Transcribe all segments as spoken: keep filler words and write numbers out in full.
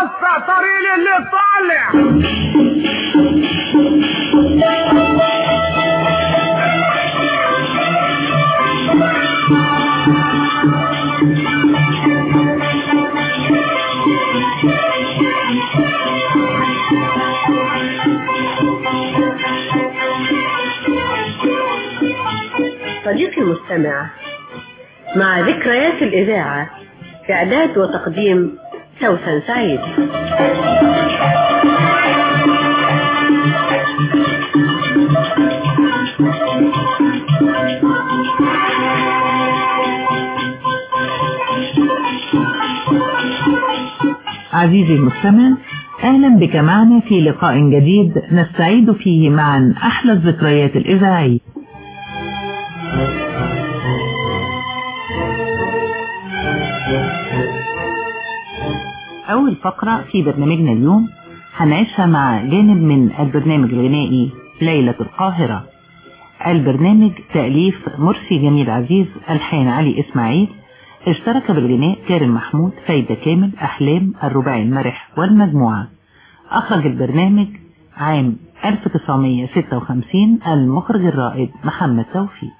وسع طريق اللي طالع. صديقي المستمع، مع ذكريات الإذاعة، إعداد وتقديم سوسن سعيد. عزيزي المستمع، أهلا بك معنا في لقاء جديد نستعيد فيه معا أحلى الذكريات الإذاعية. أول فقرة في برنامجنا اليوم هنعيشها مع جانب من البرنامج الغنائي ليلة القاهرة. البرنامج تأليف مرسي جميل عزيز، ألحان علي إسماعيل، اشترك بالغناء كارم محمود، فايدة كامل، أحلام، الرباعي المرح والمجموعة. أخرج البرنامج عام ألف وتسعمائة وستة وخمسين المخرج الرائد محمد توفيق.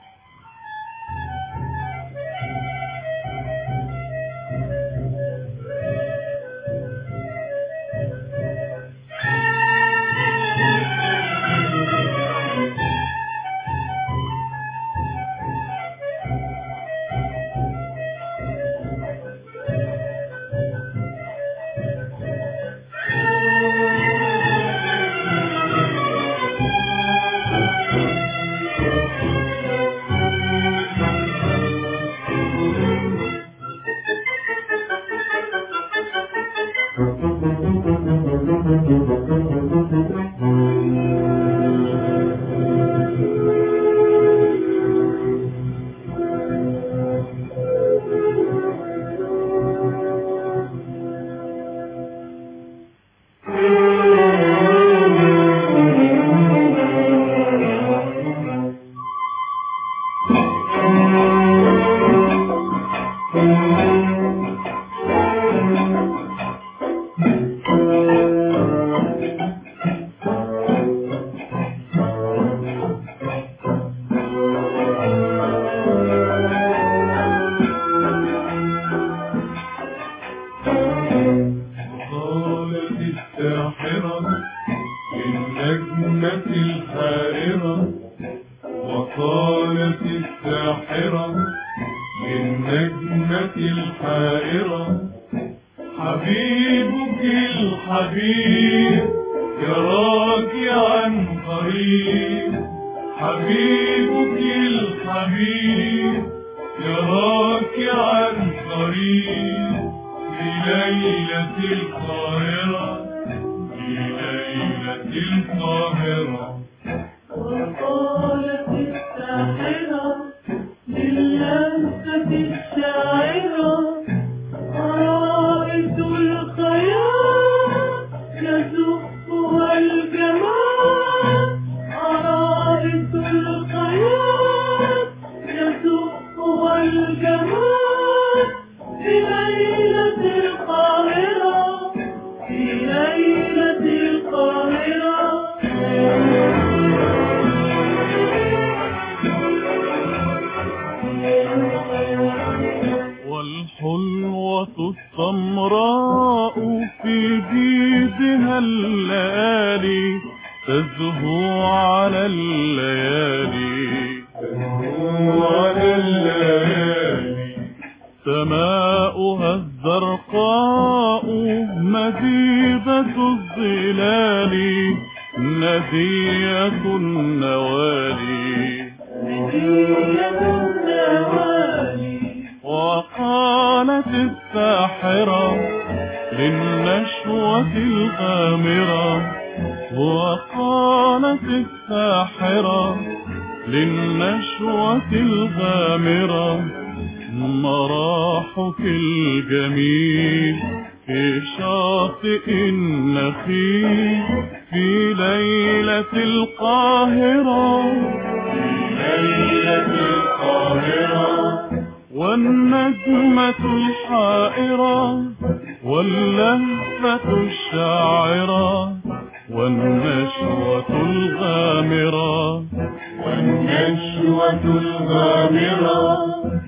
واللهفة الشاعرة والنشوة الغامرة والنشوة الغامرة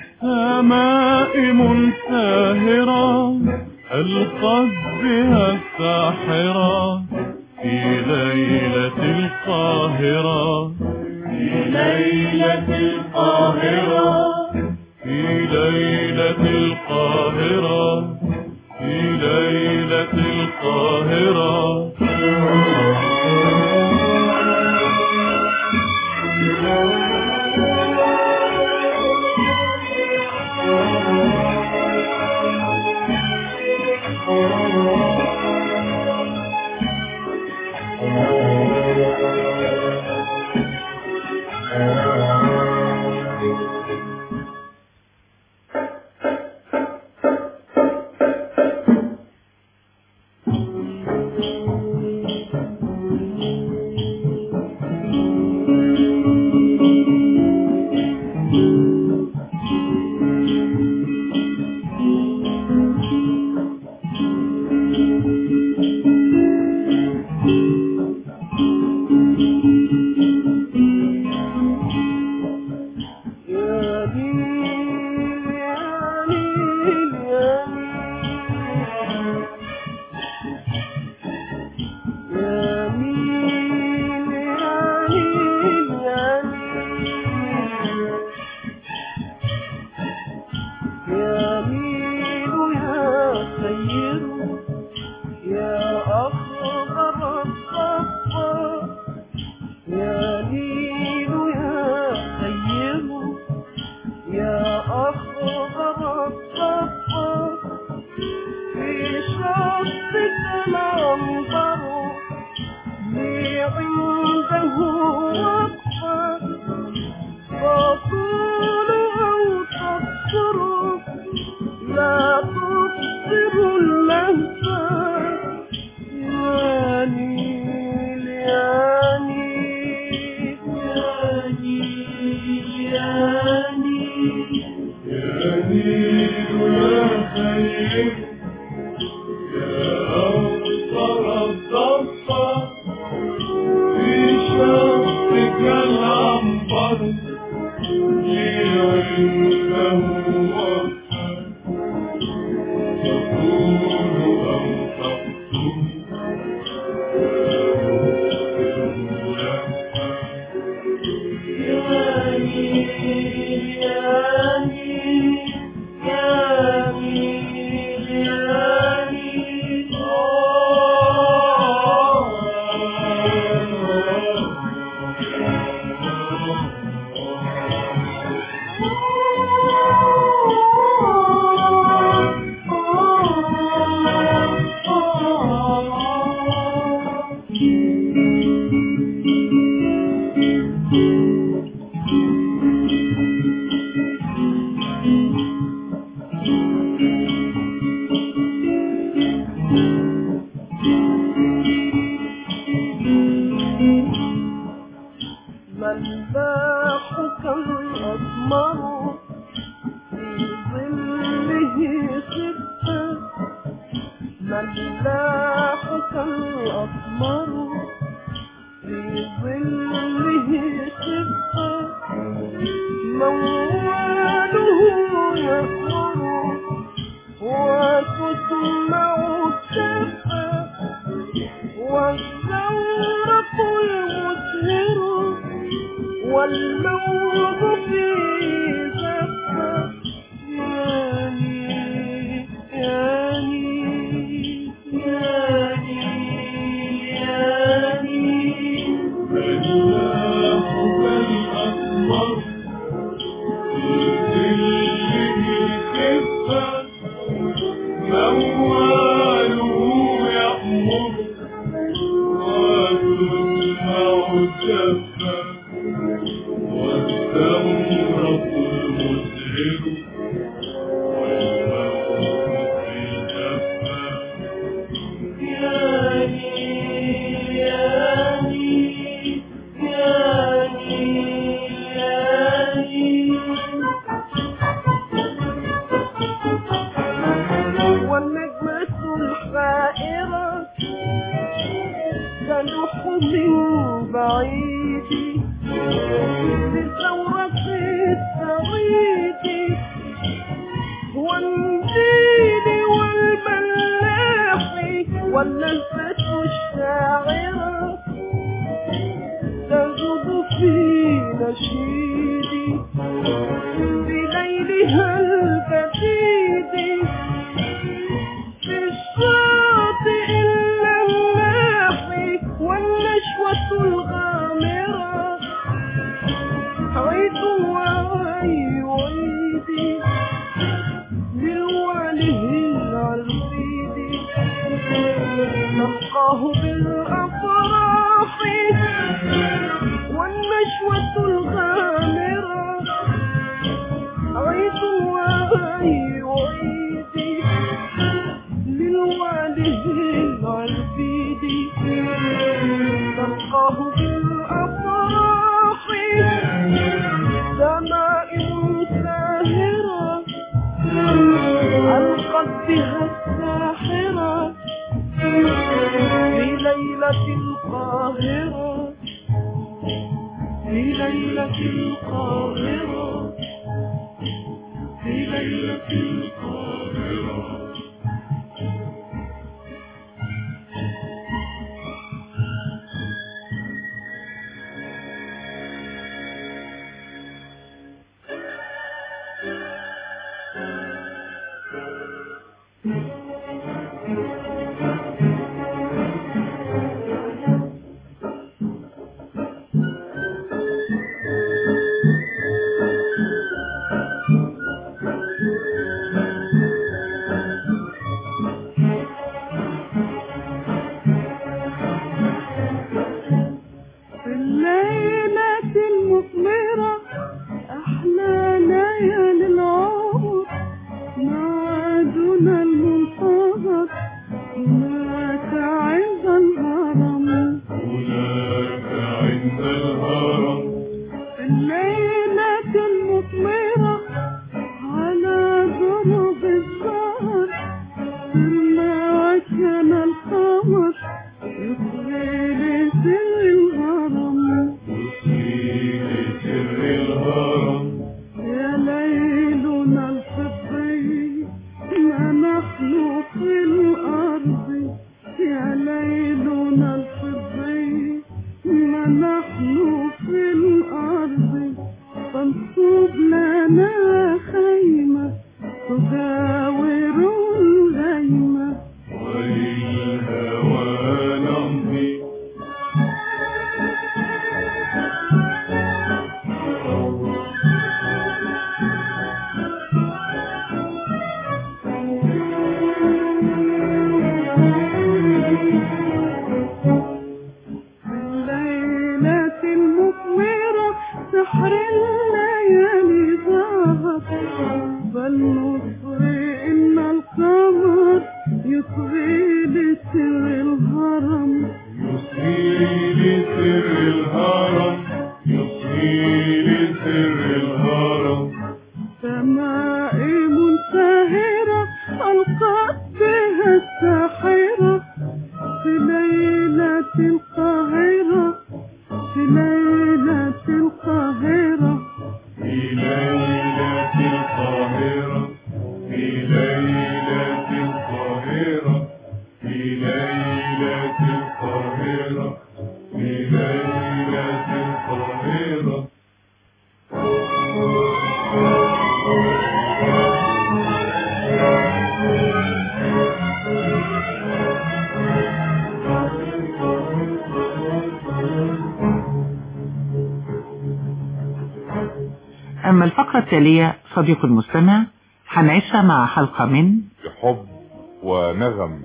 همائم ساهرة ألقت بها الساحرة في ليلة القاهرة في ليلة القاهرة في ليلة القاهرة في ليلة القاهرة والسماء يلوح من بعيد لثورة التغييد والنيل والملاح والنفة الشاعرة تذوب في نشيدي بليلها الجديد في الشاطئ اللماح والنشوة الغامرة عيد وعي وعيدي للوعله العربيد نلقاه بالأفراح والنشوة الغامرة عيد وعي وعيدي للوعله العربيد نلقاه بالأفراح دمائم ساهرة ألقت بها الساحرة في ليلة القاهرة في ليلة القاهرة في ليلة القاهرة. أما الفقرة التالية صديق المستمع هنعيشها مع حلقة من حب ونغم.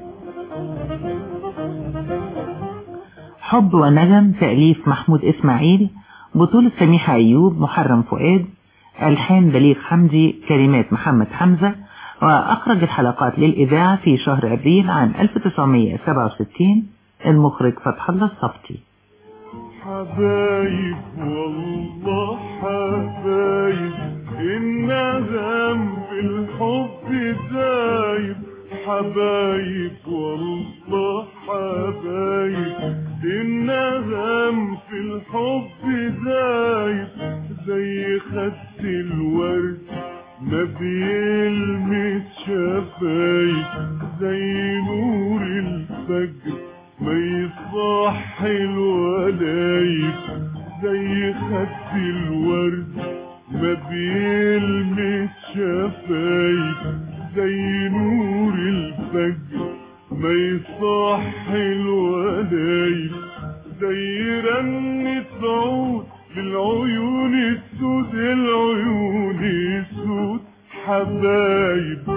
حب ونغم تأليف محمود إسماعيل، بطولة سميحة أيوب، محرم فؤاد، ألحان بليغ حمدي، كلمات محمد حمزة. وأخرج الحلقات للإذاعة في شهر أبريل عام ألف وتسعمائة وسبعة وستين المخرج فتح الله الصفتي. حبايب والله حبايب، النغم بالحب دايب. حبايب والله حبايب، الفجر ما يصحي الولايب زي خد الورد ما بيلمس شفايف زي نور الفجر ما يصحي الولايب زي رنة عود للعيون السود العيون السود حبايب.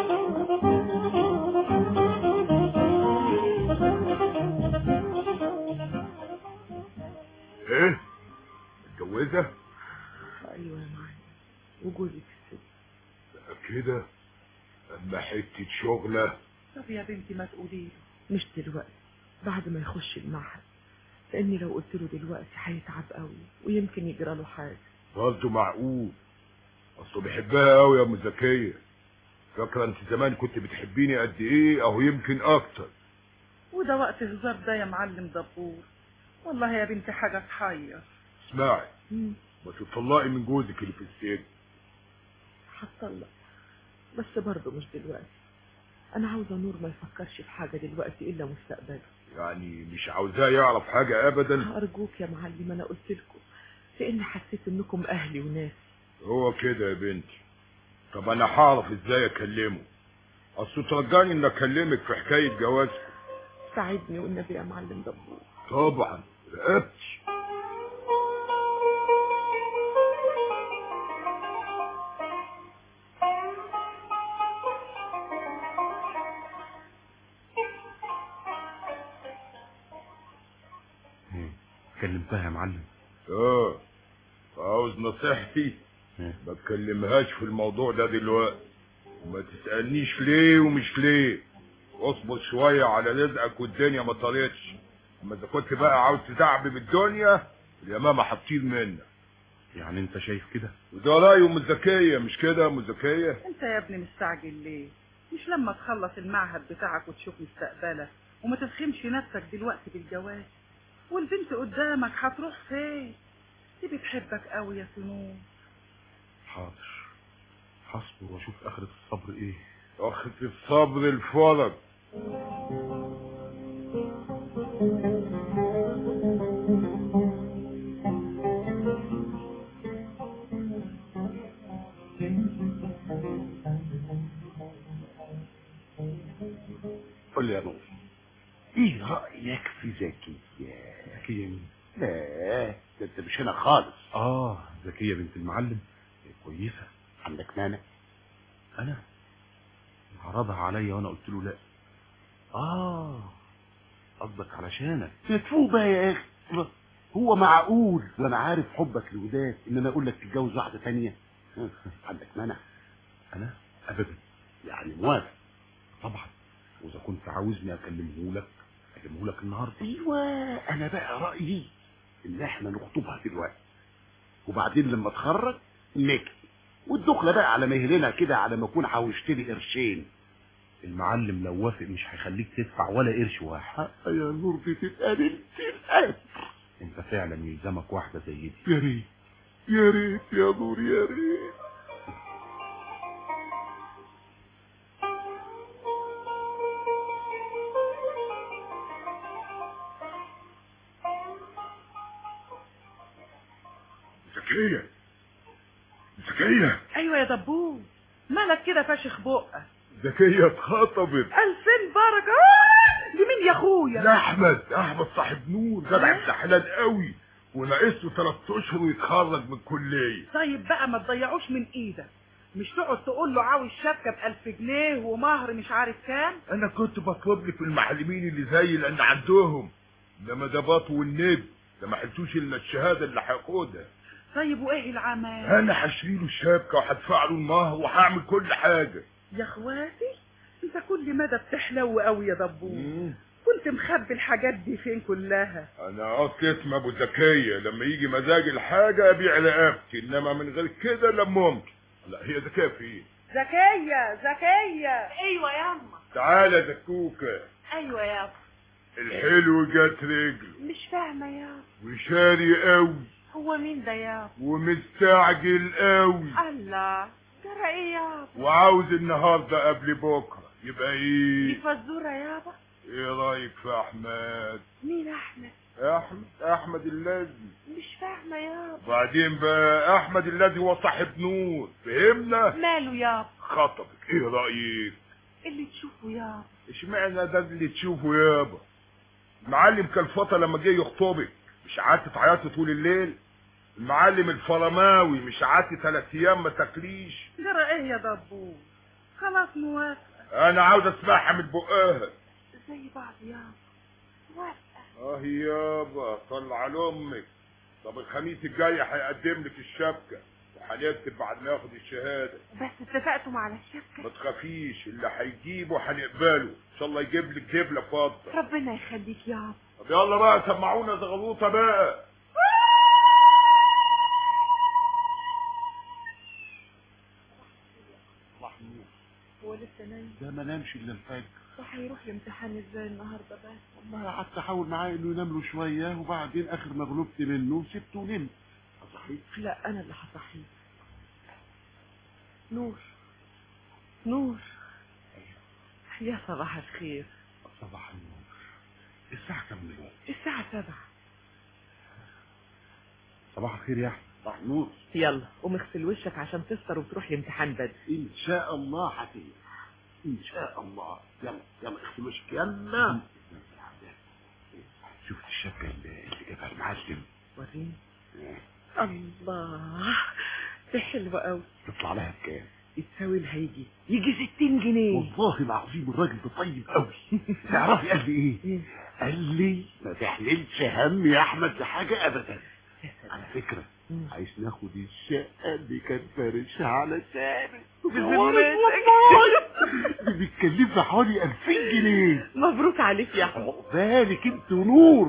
ايه متجوزة؟ ايوه يا معلم وجوزي في السجن. كده اما حتة شغلة. طب يا بنتي ما تقولي له مش دلوقتي، بعد ما يخش المعهد، لاني لو قلت له دلوقتي هيتعب قوي ويمكن يجرى له حاجه. برضه معقول؟ اصله بيحبها قوي يا ام زكية. فاكرة انت زمان كنت بتحبيني قد ايه؟ او يمكن اكتر. وده وقت هزار ده يا معلم دبور؟ والله يا بنتي حاجه تحير. اسمعي، مم. ما تطلقي من جوزك اللي في السجن. هتطلق بس برضه مش دلوقتي. انا عاوزه نور ما يفكرش في حاجه دلوقتي الا مستقبله. يعني مش عاوزاه يعرف حاجة ابدا؟ ارجوك يا معلم، انا قلت لكم لاني حسيت انكم اهلي وناس. هو كده يا بنتي. طب انا هعرف ازاي اكلمه؟ اصل ترجاني ان اكلمك في حكاية جوازكم. ساعدني والنبي يا معلم دبور. طبعا رقبتي. كلمتها يا معلم؟ اه عاوز نصيحتي؟ ما تكلمهاش في الموضوع ده دلوقتي، وما تسألنيش ليه ومش ليه. اصبر شوية على رزقك والدنيا ما طارتش. اما اذا كنت بقى عاوز تدعبب الدنيا اليمامة هتطير منك. يعني انت شايف كده؟ وده رأي ام زكية مش كده يا ام زكية؟ انت يا ابني مستعجل ليه؟ مش لما تخلص المعهد بتاعك وتشوف مستقبلك وما تفخمش نفسك دلوقتي بالجواز؟ والبنت قدامك هتروح فين؟ دي بتحبك قوي يا سنون. حاضر، هصبر واشوف اخرة الصبر ايه. اخرة الصبر الفرج. قول لي يا نور، ايه رأيك في زكية؟ زكية مين؟ لا ده انت مش هنا خالص. اه زكية بنت المعلم كويسة. عندك مانع؟ انا عرضها عليا وانا قلت له لا. اه قصدك علشانك. مدفوبة يا اخي. هو معقول وانا عارف حبك لوداد ان انا اقول لك تتجوز واحدة تانية؟ عندك مانع؟ انا ابدا. يعني موافق؟ طبعا، واذا كنت عاوزني اكلمه لك اكلمه لك النهارده. ايوه انا بقى رايي ان احنا نخطبها دلوقتي، وبعدين لما اتخرج نكتب، والدخله بقى على مهلنا كده على ما اكون حوشت لي قرشين. المعلم لو وافق مش هيخليك تدفع ولا قرش واحد. يا نور دي تبقى بنت القلب. انت فعلا يلزمك واحده زي دي. يا ريت يا ريت يا نور يا ريت. زكية زكية. ايوه يا دبور، مالك كده فاشخ بقك؟ زكية اتخطبت. الفين بركة. لمين يا اخويا؟ لاحمد. احمد صاحب نور جدع ابن حلال قوي، وناقص له ثلاث اشهر ويتخرج من الكليه. طيب بقى ما تضيعوش من ايدك، مش تقعد تقول له عاوز شبكه بألف جنيه ومهر مش عارف كام. انا كنت بطلب لي في المعلمين اللي زي لان عندهم، انما ده باطو والنب ده ما حلتوش الا الشهاده اللي هياخدها. طيب وايه العمل؟ انا هشتري له الشبكه وهدفع له المهر وهعمل كل حاجه. يا اخواتي انت كل مدى بتحلو قوي يا دبور. كنت مخبي الحاجات دي فين كلها؟ انا قصدي اسم ابو زكيه لما يجي مزاج الحاجه ابيع رقبتي، انما من غير كده لا ممكن. لا هي زكيه في ايه؟ زكيه زكيه. ايوه ياما. تعالى زكوكه. ايوه يابا. الحلو جات رجله. مش فاهمه يابا. وشاري قوي. هو مين ده يابا؟ ومستعجل قوي. الله جرى ايه يابا؟ وعاوز النهارده قبل بكره. يبقى ايه؟ دي فزوره يابا. ايه رايك في احمد؟ مين احمد؟ احمد احمد الذي. مش فاهمه يابا. بعدين بقى احمد الذي هو صاحب نور، فهمنا؟ ماله يابا؟ خطبك، ايه رايك؟ اللي تشوفه يابا. اشمعنى ده اللي تشوفه يابا؟ المعلم كالفطه لما جه يخطبك مش قعدت تعيطي طول الليل؟ المعلم الفرماوي مش قعدت ثلاث ايام ما تاكليش؟ جرى ايه يا دبور؟ خلاص موافقه. انا عاوز اسمعها من بقها. زي بعض يابا. موافقه. اه يابا طلع لامك. طب الخميس الجاي هيقدم لك الشبكه وهنكتب بعد ما ياخد الشهاده. بس اتفقتوا على الشبكه؟ ما تخافيش، اللي هيجيبه هنقبله ان شاء الله. يجيب لك دبله فاضه. ربنا يخليك يابا. طب يلا بقى سمعونا زغلوطه بقى. هو لسه نايم؟ ده ما نامش الا الفجر. صح هيروح الامتحان ازاي النهارده بقى؟ والله قعدت احاول معاه انه ينام له شويه وبعدين اخر ما غلبت منه سبته ونمت. صحيح؟ لا انا اللي هصحيه. نور نور. يا صباح الخير. صباح النور. الساعه كام دلوقتي؟ الساعه سبعة. صباح الخير يا احمد. صباح النور. يلا قوم اغسل وشك عشان تفطر وتروح الامتحان بدري. ان شاء الله هتيجي ان شاء الله. يلا يلا اغسل وشك يلا. شفت الشبكه اللي جابها المعلم؟ وريني. الله دي حلوه قوي. تطلع لها بكام؟ يتساوي لها يجي يجي ستين جنيه. والله العظيم الراجل ده طيب قوي. تعرفي قال لي ايه؟ قال لي ما تحملش هم يا احمد لحاجه ابدا. على فكره عايز ناخد الشقه اللي كان فارشها على سامي. بذمتك؟ دي بتكلفها حوالي ألفين جنيه. مبروك عليك يا احمد. عقبالك انت ونور.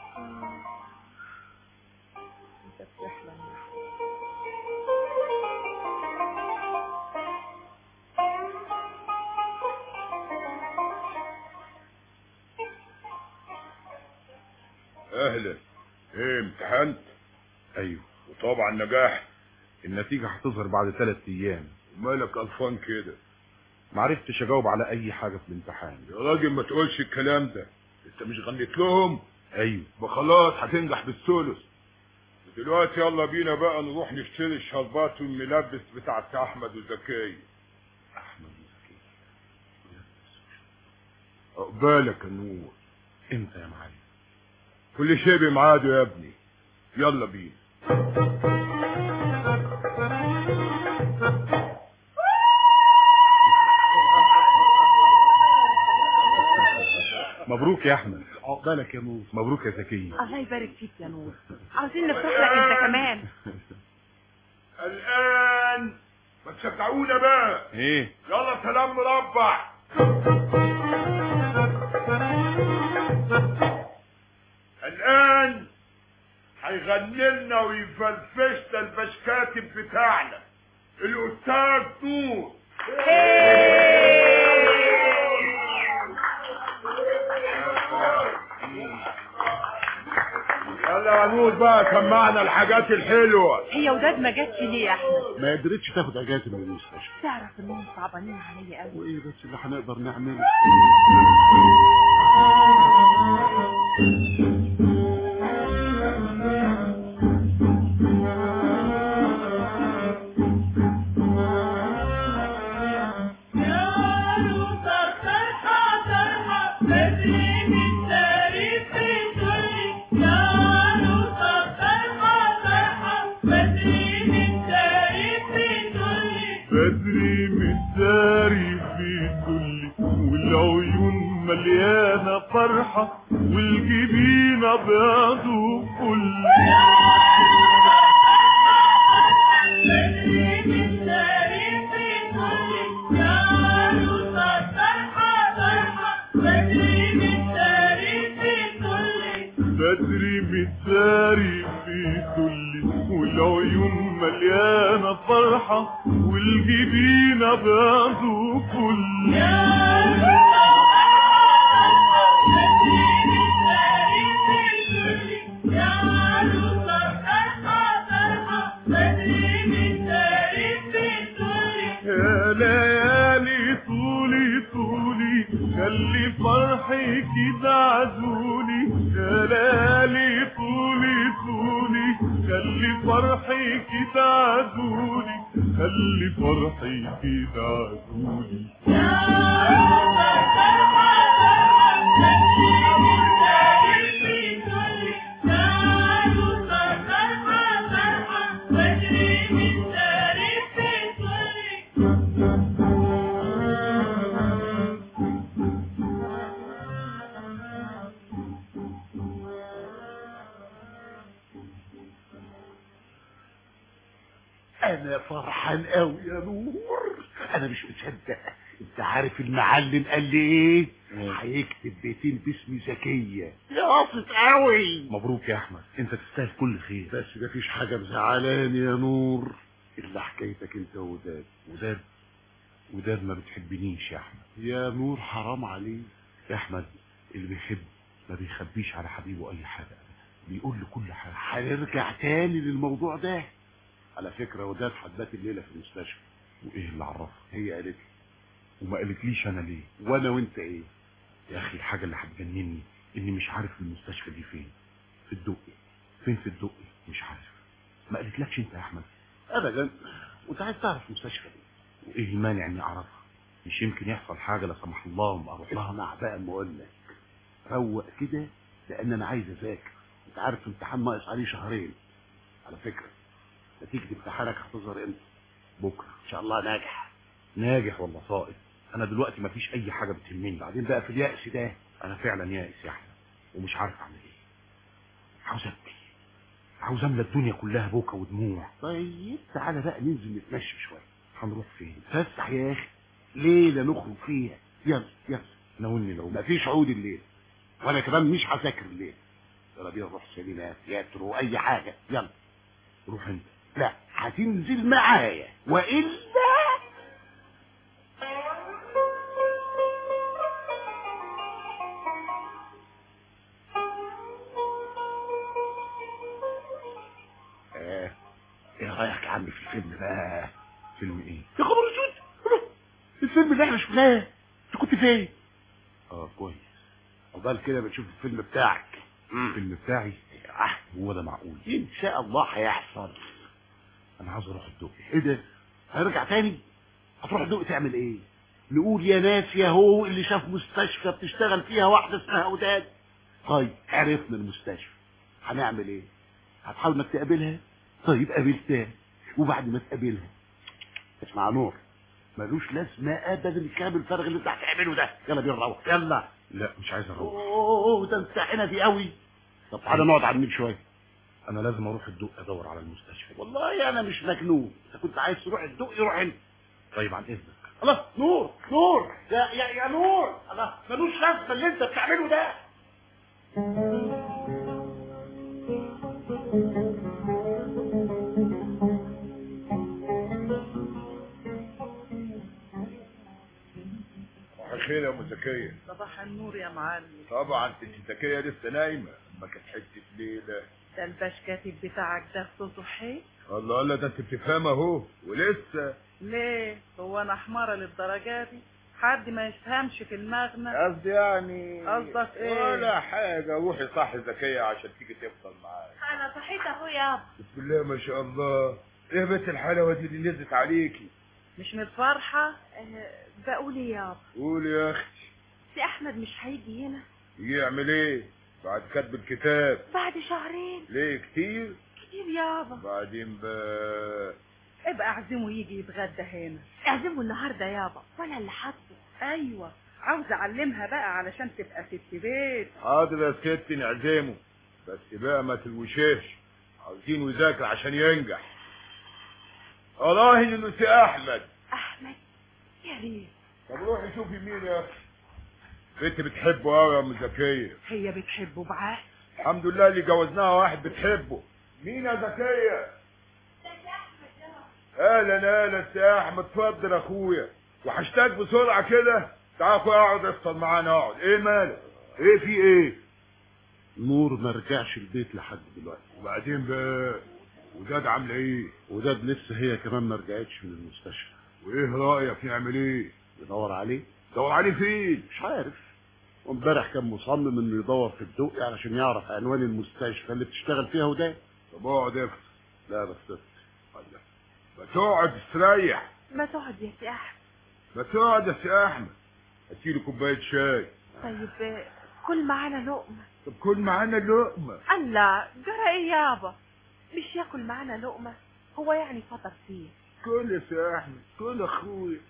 انت بتحلم يا احمد. اهلا. ايه امتحنت؟ ايوه. وطبعا نجاح. النتيجة هتظهر بعد ثلاث ايام. مالك قرفان كده؟ معرفتش اجاوب على اي حاجة في الامتحان. يا راجل ما تقولش الكلام ده، انت مش غنيت لهم؟ ايوه. بخلاص هتنجح بالثلث. دلوقتي يلا بينا بقى نروح نشتري الشربات والملبس بتاعت احمد وزكي. احمد وزكي. عقبالك يا نور. انت يا معلم. كل شيء بميعاده يا ابني. يلا بينا. مبروك يا احمد. عقبالك يا نور. مبروك يا زكي. الله يبارك فيك يا نور. عاوزين نفرح لك انت كمان. الان ما تشجعونا بقى. ايه؟ يلا سلام مربع. الان هيغني لنا ويفلفشنا البشكاتب بتاعنا الاستاذ نور. يلا يا نور بقى سمعنا الحاجات الحلوه. هي وداد ما جاتش ليه يا احمد؟ ما قدرتش تاخد اجازه من المستشفى. تعرف انهم صعبانين عليا قوي. وايه بس اللي هنقدر نعمله؟ بدري متداري في كل والعيون مليانة فرحة والجبين أبيض وكل بدري متداري في كل يا عروسة فرحة فرحة بدري متداري في كل بدري متداري في كل والعيون مليانة فرحة والجبين أبيض وكل يا ليالي طولي طولي خلي فرحة فرحي كده عزولي يا ليالي طولي طولي خلي فرحي كده عزولي خلي فرحي كده عزولي انا فرحان قوي يا نور، انا مش مصدق. انت عارف المعلم قال لي ايه؟ هيكتب بيتين باسم زكيه. يا قاصد قوي. مبروك يا احمد، انت تستاهل كل خير. بس مفيش حاجه مزعلاني يا نور الا حكايتك انت وداد. وداد وداد ما بتحبنيش يا احمد. يا نور حرام عليك يا احمد، اللي بيحب ما بيخبيش على حبيبه اي حاجه، بيقول له كل حاجه. هنرجع تاني للموضوع ده. على فكره وداد حبات الليله في المستشفى. وايه اللي عرفها؟ هي قالت لي. وما قالتليش انا ليه؟ وانا وانت ايه؟ يا اخي الحاجه اللي هتجنني اني مش عارف المستشفى دي فين. في الدقي. فين في الدقي؟ مش عارف. ما قالتلكش انت يا احمد؟ ابدا. وانت عايز تعرف المستشفى دي؟ وايه المانع اني اعرفها؟ مش يمكن يحصل حاجه لا سمح الله وما اروح لها. اسمع بقى ما اقول لك، روق كده لان انا عايز اذاكر. انت عارف الامتحان ناقص عليه شهرين. على فكره نتيجه امتحانك هتظهر امتى؟ بكره ان شاء الله ناجح. ناجح ولا ساقط؟ انا دلوقتي مفيش اي حاجه بتهمني. بعدين بقى في اليأس ده. انا فعلا يائس يا احمد ومش عارف اعمل ايه. عاوز ابكي، عاوز املى الدنيا كلها بوكا ودموع. طيب تعالى بقى ننزل نتمشى شويه. هنروح فين؟ فسح يا اخي، ليله نخرج فيها. يلا يلا. ناولني لو مفيش عود الليل، وانا كمان مش هذاكر الليل. يلا بينا نروح سينما تياترو اي حاجه. يلا. روح انت. لا هتنزل معايا والا آه. ايه رايك يا عم في الفيلم بقى؟ فيلم ايه؟ يا خبر اسود، الفيلم اللي احنا شفناه. انت كنت فين؟ اه كويس. عقبال كده بنشوف الفيلم بتاعك. الفيلم بتاعي؟ اه هو ده معقول؟ ان شاء الله هيحصل. انا عاوز اروح الدقي. ايه ده؟ هنرجع تاني؟ هتروح الدقي تعمل ايه؟ نقول يا ناس يا هو اللي شاف مستشفى بتشتغل فيها واحده اسمها وداد. طيب عرفنا المستشفى، هنعمل ايه؟ هتحاول انك تقابلها؟ طيب قابلتها، وبعد ما تقابلها اسمع نور، ملوش لازمه ابدا الكلام الفارغ اللي انت هتعمله ده. يلا بينا نروح. يلا. لا مش عايز اروح. اوه ده انت حنفي قوي. طب تعالى نقعد على النيل شويه. انا لازم اروح الدقي ادور على المستشفى. والله انا مش مجنون. انت كنت عايز تروح الدقي روح انت. طيب عن اذنك. الله. نور نور يا يا يا نور. الله ملوش لازمه اللي انت بتعمله ده. خير يا ام زكيه. صباح النور يا معلم. طبعا انت زكيه لسه نايمه، ما كانت حته ليله. ده الباش كاتب بتاعك ده صوته حي. الله الله، ده انت بتفهم اهو ولسه. ليه هو انا حماره للدرجه دي؟ حد ما يفهمش في المغنى؟ قصدي يعني قصدك ايه؟ ولا حاجه. روحي صحي زكيه عشان تيجي تفطر معايا. انا صحيت اهو يابا. بسم الله ما شاء الله. ايه بنت الحلاوه دي اللي نزلت عليكي؟ مش متفرحه؟ أه بقول يابا. قولي يا اختي. سي احمد مش هيجي هنا؟ يجي يعمل ايه بعد كتب الكتاب؟ بعد شهرين. ليه كتير؟ كتير يابا. بعدين بقى ابقى اعزمه يجي يتغدى هنا. اعزمه النهارده يابا وانا اللي حاطه. ايوه عاوز اعلمها بقى علشان تبقى ست بيت. حاضر يا ستي نعزمه، بس بقى ما تلوشيش، عاوزينه يذاكر عشان ينجح. والله انه سي احمد. احمد يا ريت. طب روحي شوفي مين يا اخي. بنت بتحبه قوي يا ام زكيه. هي بتحبه بعقل. الحمد لله اللي جوزناها واحد بتحبه. مين يا زكيه؟ اهلا اهلا سي احمد. اتفضل اخويا. وحشتاك بسرعه كده. تعال اخويا اقعد افطر معانا. اقعد. ايه مالك؟ ايه في ايه؟ نور ما رجعش البيت لحد دلوقتي. وبعدين بقى وداد عامله ايه؟ وداد لسه هي كمان ما رجعتش من المستشفى. وايه رايك نعمل ايه؟ ندور عليه. دور عليه فين؟ مش عارف، وامبارح كان مصمم انه يدور في الدقي علشان يعرف عنوان المستشفى اللي بتشتغل فيها وده. طب اقعد افت. لا بس افت. ما تقعد تستريح. ما تقعد يا سي احمد. ما تقعد يا سي احمد. هاتيله كوبايه شاي. طيب كل معانا لقمه. طب كل معانا لقمه. الله جرى ايه يابا؟ مش ياكل معانا لقمه؟ هو يعني فطر فيه. كل يا سي احمد كل اخويا.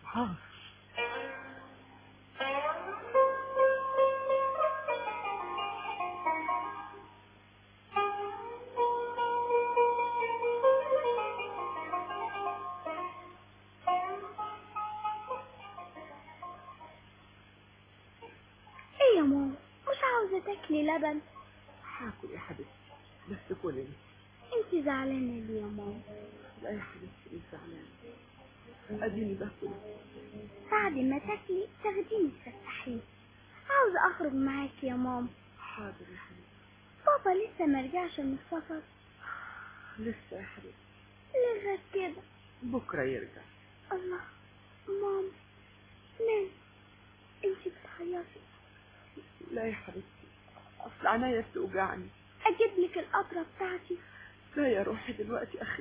ايه يا ماما مش عاوزة تاكلي لبن؟ هاكل يا حبيبتي بس كلي. انت زعلانة ليه يا ماما؟ لا يا حبيبتي مش زعلانة، اديني باكل. بعد ما تاكلي تاخديني تفسحيني، عاوزة اخرج معاكي يا ماما. حاضر يا حبيبتي. بابا لسه مرجعش من السفر؟ لسه يا حبيبتي. لغاية كده؟ بكرة يرجع. الله ماما مين؟ انت بتعيطي؟ لا يا حبيبتي اصل عينيا بتوجعني. اجيب لك القطرة بتاعتي؟ لا يا روحي دلوقتي اخف.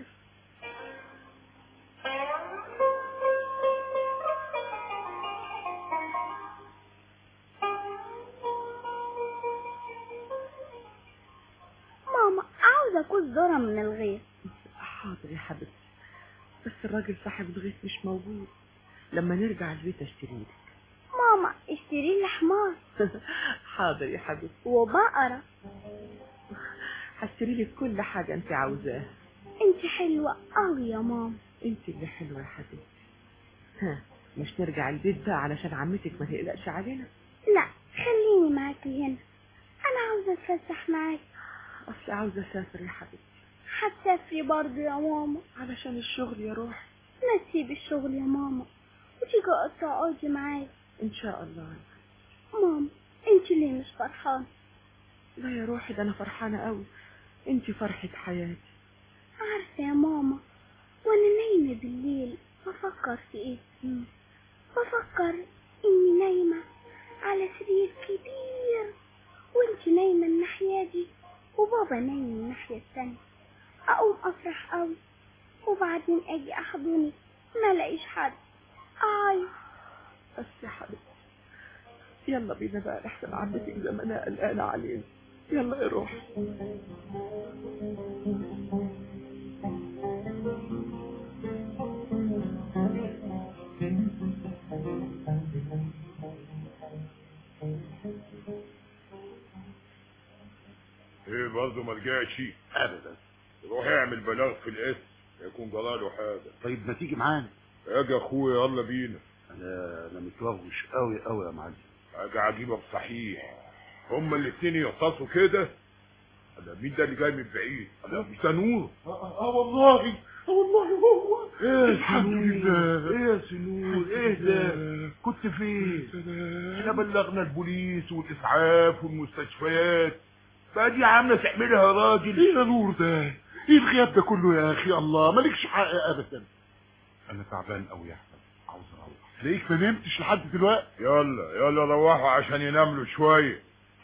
ماما عاوزة اكل ذرة من الغيط. حاضر يا حبيبتي بس الراجل صاحب الغيط مش موجود، لما نرجع البيت اشتري لك. ماما اشتري لي حمار. حاضر يا حبيبتي. وبقرة. هشتري لك كل حاجة انت عاوزاها. انت حلوة قوي يا ماما. انت اللي حلوة يا حبيبتي. ها مش نرجع البيت بقى علشان عمتك ما تقلقش علينا؟ لا خليني معاكي هنا، انا عاوزة اتفسح معاكي. اصل عاوزة اسافر يا حبيبتي. هتسافري برضه يا ماما؟ علشان الشغل يا روح. ما تسيبي الشغل يا ماما وتيجي تقعدي معايا. ان شاء الله. ماما انت ليه مش فرحانة؟ لا يا روحي ده انا فرحانة قوي، انت فرحة حياتي. عارفة يا ماما وانا نايمة بالليل بفكر في ايه؟ مم. بفكر اني نايمة على سرير كبير وانت نايمة الناحية دي وبابا نايم الناحية التانية. اقوم افرح قوي وبعدين اجي احضنك ما لاقيش حد. اي بس يا حبيبتي يلا بينا بقى لحسن عمتك زمانها قلقانة علينا. يلا يا روحي. ايه برضه ما رجعش؟ ابدا. روح اعمل بلاغ في الاسم يكون جراله حاجه. طيب ما تيجي معانا؟ اجي يا اخويا يلا بينا. انا انا متوغش قوي قوي يا معلم. حاجه عجيبه بصحيح. هما الاثنين يقتصوا كده. انا مين ده اللي جاي من بعيد؟ انا مش ده نور. اه, آه والله اه والله هو. ايه الحمد لله. ايه يا سنور ايه ده؟ كنت فين؟ احنا بلغنا البوليس والاسعاف والمستشفيات. بقى دي عامله تعملها يا راجل. ايه يا نور ده؟ ايه الغياب ده كله يا اخي؟ الله مالكش حق ابدا. انا تعبان قوي يا احمد عاوز اروح. ليك ما نمتش لحد دلوقتي؟ يلا يلا روحوا عشان يناملوا شويه.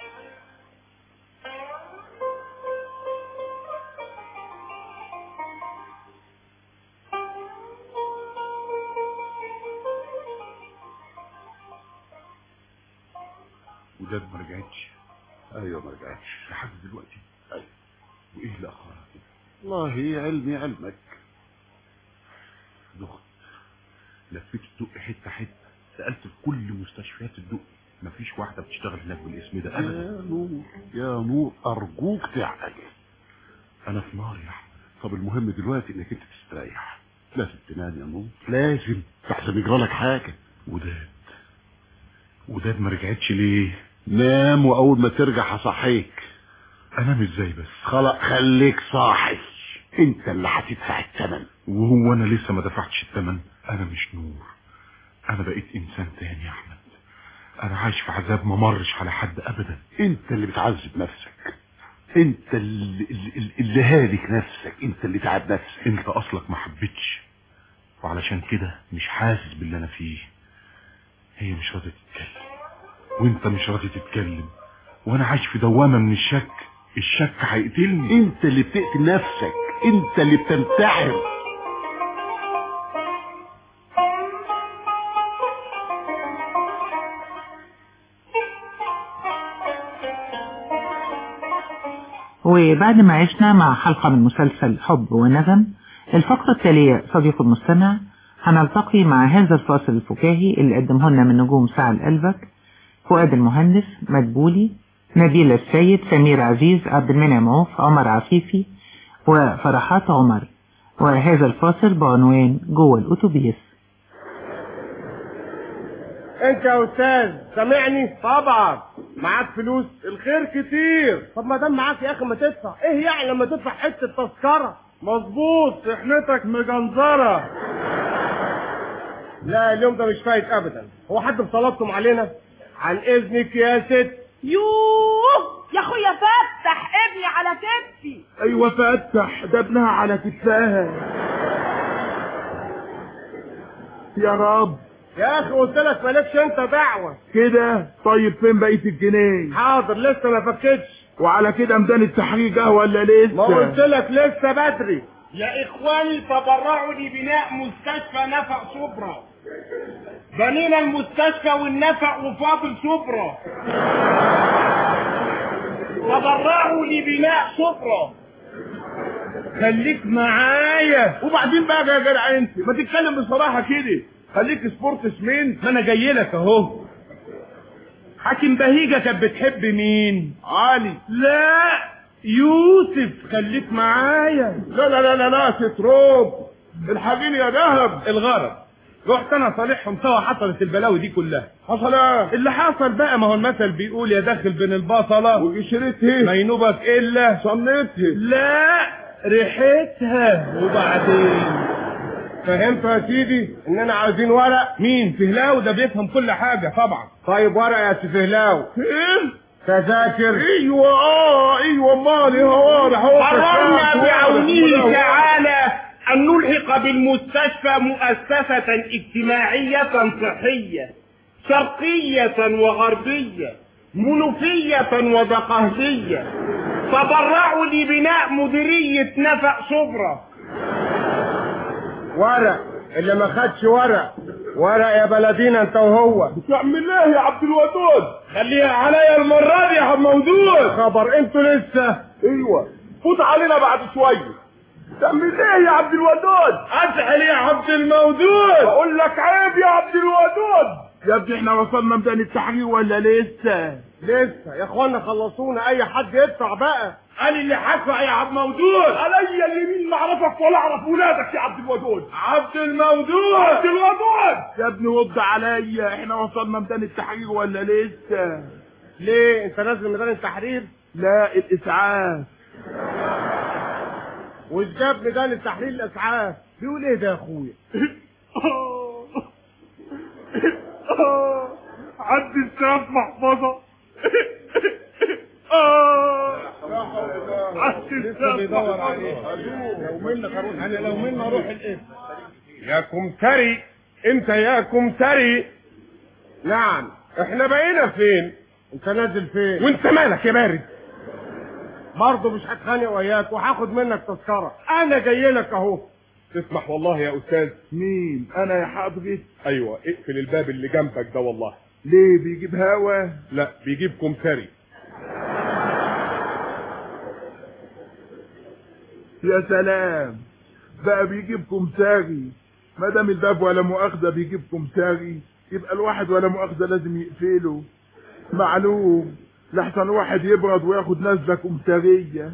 وداد ما رجعتش؟ ايوه ما رجعتش لحد دلوقتي. ايوه. وايه اللي اخرها كده؟ والله علمي علمك. ضغط. لفيت الدق حته حته، سالت في كل مستشفيات الدق مفيش واحده بتشتغل هناك بالاسم ده ابدا. يا نور يا نور ارجوك تعقل. انا في نار يا احمد. طب المهم دلوقتي انك انت تستريح. لازم تنام يا نور لازم تحسن يجرالك حاجه. وداد وداد ما رجعتش ليه؟ نام واول ما ترجع هصحيك. انام ازاي بس؟ خلاص خليك صاحي، انت اللي هتدفع الثمن. وهو انا لسه ما دفعتش الثمن؟ انا مش نور، انا بقيت انسان تاني يا احمد. انا عايش في عذاب ما مرش على حد ابدا. انت اللي بتعذب نفسك، انت اللي, اللي, اللي هالك نفسك، انت اللي تعب نفسك. انت اصلك ما حبيتش وعلشان كده مش حاسس باللي انا فيه. هي مش راضيه تتكلم. وانت مش راضي تتكلم، وانا عايش في دوامة من الشك. الشك هيقتلني. انت اللي بتقتل نفسك، انت اللي بتنتحر. وبعد ما عشنا مع حلقة من مسلسل حب ونغم، الفقرة التالية صديق المستمع هنلتقي مع هذا الفاصل الفكاهي اللي قدمه لنا من نجوم ساعة لقلبك: فؤاد المهندس، مدبولي، نبيلة السيد، سمير عزيز، عبد المنعم عوف، عمر عفيفي، وفرحات عمر. وهذا الفاصل بعنوان جوه الأتوبيس. انت يا استاذ سامعني؟ طبعا. معاك فلوس؟ الخير كتير. طب ما دام معاك يا اخي ما تدفع. ايه يعني لما تدفع حته تذكره؟ مظبوط، سحنتك مجنزره. لا اليوم ده مش فايت ابدا. هو حد بصلاتكم علينا؟ عن اذنك يا ست. يوه يا اخويا فتح ابني على كتفي. ايوه فتح، ده ابنها على كتفها. يا رب يا اخي قلت لك مالكش انت دعوه كده. طيب فين بقيه الجنيه؟ حاضر لسه ما فكتش. وعلى كده ميدان التحرير قهوه ولا لسه؟ ما قلت لك لسه بدري. يا اخواني تبرعوا لبناء مستشفى نفق شبرا. بنينا المستشفى والنفق وفاضل شبرا. تبرعوا لبناء شبرا. خليك معايا. وبعدين بقى يا جدع انت ما تتكلم بصراحه كده، خليك سبورت سمين. ما انا جاي لك اهو. حاكم بهيجه كانت بتحب مين؟ علي. لا يوسف. خليك معايا. لا لا لا لا لا تتروب الحاجين يا دهب. الغرض رحت انا صالحهم سوا، حصلت البلاوي دي كلها. حصل ايه؟ اللي حصل بقى ما هو المثل بيقول يا داخل بين البصله وقشرتها ما ينوبك الا صنتها. لا ريحتها. وبعدين فهمت يا سيدي اننا عايزين ورق. مين؟ فهلاو ده بيفهم كل حاجه طبعا. طيب ورق يا سي فهلاو. ايه؟ تذاكر. ايوه اه ايوه مالي هوارح. قررنا بعونه تعالى ان نلحق بالمستشفى مؤسسه اجتماعيه صحيه شرقيه وغربيه منوفيه ودقهليه. تبرعوا لبناء مديريه نفق شبرا. ورق. اللي ما خدش ورق ورق يا بلدينا انت وهو. بتعمل ايه يا عبد الودود؟ خليها عليا المره دي يا موجود. خبر انتوا لسه. ايوه فوت علينا بعد شويه. تعمل ايه يا عبد الودود؟ اسال يا عبد الموجود. بقول لك عيب يا عبد الودود. يا ابني احنا وصلنا ميدان التحرير ولا لسه؟ لسه يا اخوانا. خلصونا اي حد يدفع بقى. انا اللي هدفع يا عبد الموجود. عليا اليمين ما اعرفك ولا اعرف ولادك يا عبد الودود. عبد الموجود. عبد الودود يا ابني وض عليا. احنا وصلنا ميدان التحرير ولا لسه؟ ليه انت نازل ميدان التحرير؟ لا الاسعاف. وجاب ميدان التحرير الاسعاف. بيقول ايه ده يا اخويا؟ عندي الساف محفظه. لسه بيدور عليه. لو منك اروح انا لو مني اروح الاسم. يا كمثري انت يا كمثري. نعم. احنا بقينا فين؟ انت نازل فين؟ وانت مالك يا بارد؟ برضه مش هتخانق وياك وهاخد منك تذكره. انا جاي لك اهو. تسمح والله يا استاذ. مين؟ انا يا حضرتك؟ ايوه اقفل الباب اللي جنبك ده والله. ليه بيجيب هوا؟ لا بيجيب كمثري. يا سلام بقى بيجيب كمثري. ما دام الباب ولا مؤاخذه بيجيب كمثري يبقى الواحد ولا مؤاخذه لازم يقفله. معلوم لحسن واحد يبرد وياخد نزله كمثريه.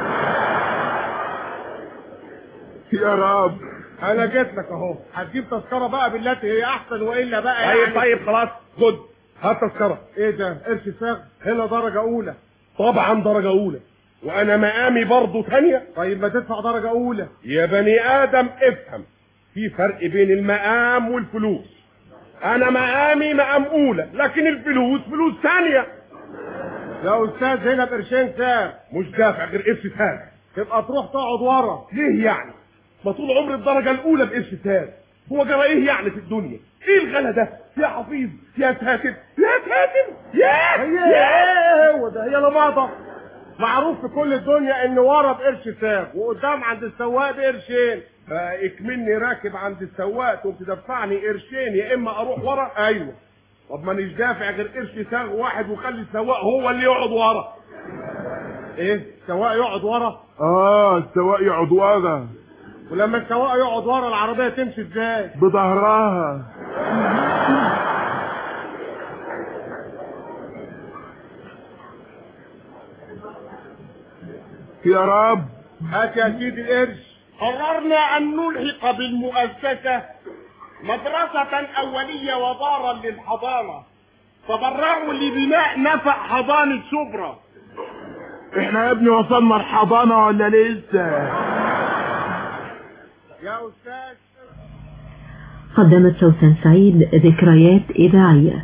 يا رب انا جيت لك اهو. هتجيب تذكره بقى بالتي هي احسن والا بقى يعني. طيب طيب خلاص خد هات تذكره. ايه ده؟ قرش صاغ. هنا درجه اولى. طبعا درجه اولى. وانا مقامي برضه ثانيه. طيب ما تدفع درجه اولى. يا بني ادم افهم، في فرق بين المقام والفلوس. انا مقامي مقام اولى لكن الفلوس فلوس ثانيه. يا استاذ هنا بقرشين ساغ. مش دافع غير قرش ساغ. تبقى تروح تقعد ورا. ليه يعني؟ ما طول عمر الدرجه الاولى بقرش ساغ. هو جرى ايه يعني في الدنيا؟ ايه الغلا ده يا حفيظ يا ساتر يا ساتر يا هي هو ده هي لماضه معروف في كل الدنيا ان ورا بقرش ساغ وقدام عند السواق بقرشين. اكمني راكب عند السواق تقوم تدفعني قرشين يا اما اروح ورا. ايوه طب ما نيش دافع غير قرش ساغ واحد وخلي السواق هو اللي يقعد ورا. ايه السواق يقعد ورا؟ اه السواق يقعد ورا. ولما السواق يقعد ورا العربيه تمشي ازاي؟ بظهرها. يا رب هات يا سيدي القرش. قررنا ان نلحق بالمؤسسه مدرسه اوليه ودارا للحضانه، تبرعوا لبناء نفق حضانه شبرا. احنا يا ابني وصلنا الحضانه ولا لسه؟ يا استاذ. قدمت سوسن سعيد ذكريات إذاعية.